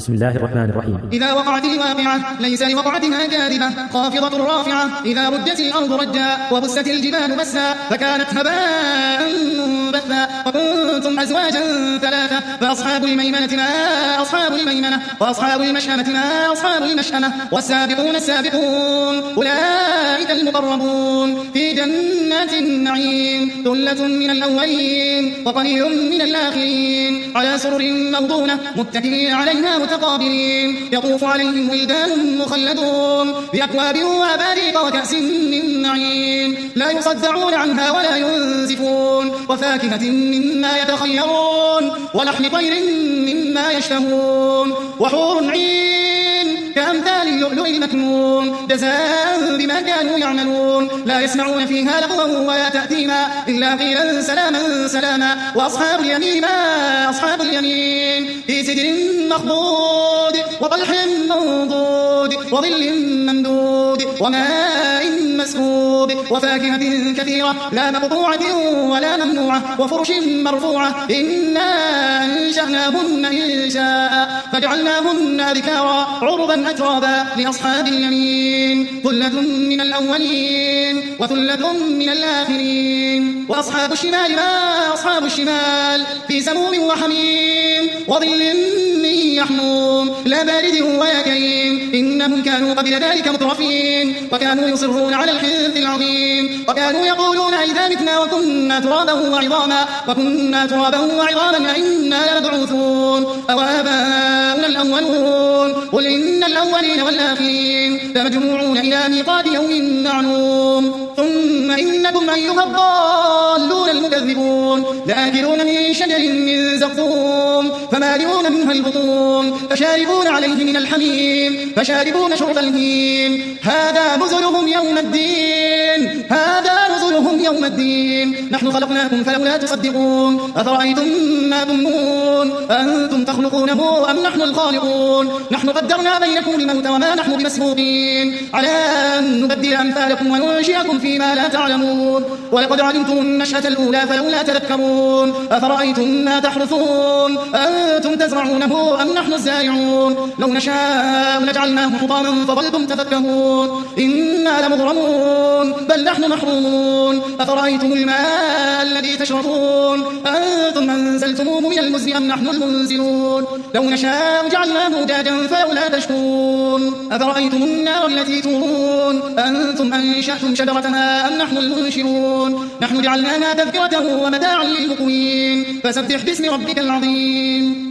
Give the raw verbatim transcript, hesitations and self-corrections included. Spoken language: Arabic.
بسم الله الرحمن الرحيم. إذا وقعت الواقعة ليس لوقعتها كاذبة خافضة رافعة إذا ردت الأرض رجا وبست الجبال بسا فكانت هباء منبثا وكنتم أزواجا ثلاثة فأصحاب الميمنة ما أصحاب الميمنة وأصحاب المشأمة ما أصحاب المشأمة والسابقون السابقون أولئك المقربون في جنات النعيم ثلة من الأولين وقليل من الآخرين على سرر موضونة متكئين عليها متقابلين يطوف عليهم ولدان مخلدون بأكواب وأباريق وكأس من معين لا يصدعون عنها ولا ينزفون وفاكهة مما يتخيرون ولحم طير مما يشتهون وحور عين كأمثال اللؤلؤ المكنون جزاء بما كانوا يعملون لا يسمعون فيها لغوا ولا تأثيما إلا قيلا سلاما سلاما وأصحاب اليمين ما أصحاب اليمين في سدر مخضود وطلح منضود وظل ممدود وماء مسكوب وفاكهة كثيرة لا مقطوعة ولا ممنوعة وفرش مرفوعة إنا أنشأناهن إنشاء فجعلناهن ذكارا عربا أترابا لأصحاب اليمين ثلة من الأولين وثلة من الآخرين وأصحاب الشمال ما أصحاب الشمال في سموم وحميم وظل من يحموم لا بارد ولا كريم إنهم كانوا قبل ذلك مترفين وكانوا يصرون على الحنث العظيم وكانوا يقولون إذا متنا وكنا ترابا وعظاما وكنا ترابا وعظاما أئنا لمبعوثون أو آباؤنا الأولون قل إن الأولين والآخرين لمجموعون إلى ميقات يوم معلوم ثم إنكم أيها الضالون المكذبون لآكلون من شجر من زقوم فمالئون منها البطون فشاربون عليه من الحميم فشاربون شرب الهيم هذا نزلهم يوم الدين هذا نزلهم يوم الدين نحن خلقناكم فلولا تصدقون أفرأيتم ما تمنون أنتم تخلقونه أم نحن الخالقون نحن قدرنا بينكم الموت وما نحن بمسبوقين على أن نبدل أمثالكم وننشئكم فيما لا تعلمون ولقد علمتم النشأة الأولى فلولا تذكرون أفرأيتم ما تحرثون أنتم تزرعونه أم نحن الزارعون لو نشاء لجعلناه حطاما فظلتم تفكهون إنا لمغرمون بل نحن محرومون أفرأيتم الماء الذي تشربون أنتم أنزلتموه من المزن أم نحن المنزلون لو نشاء جعلناه أجاجا فلولا تشكرون أفرأيتم النار التي تورون أنتم أنشأتم شجرتها أم نحن المنشرون نحن جعلناها تذكرة ومتاعا للمقوين فسبح باسم ربك العظيم.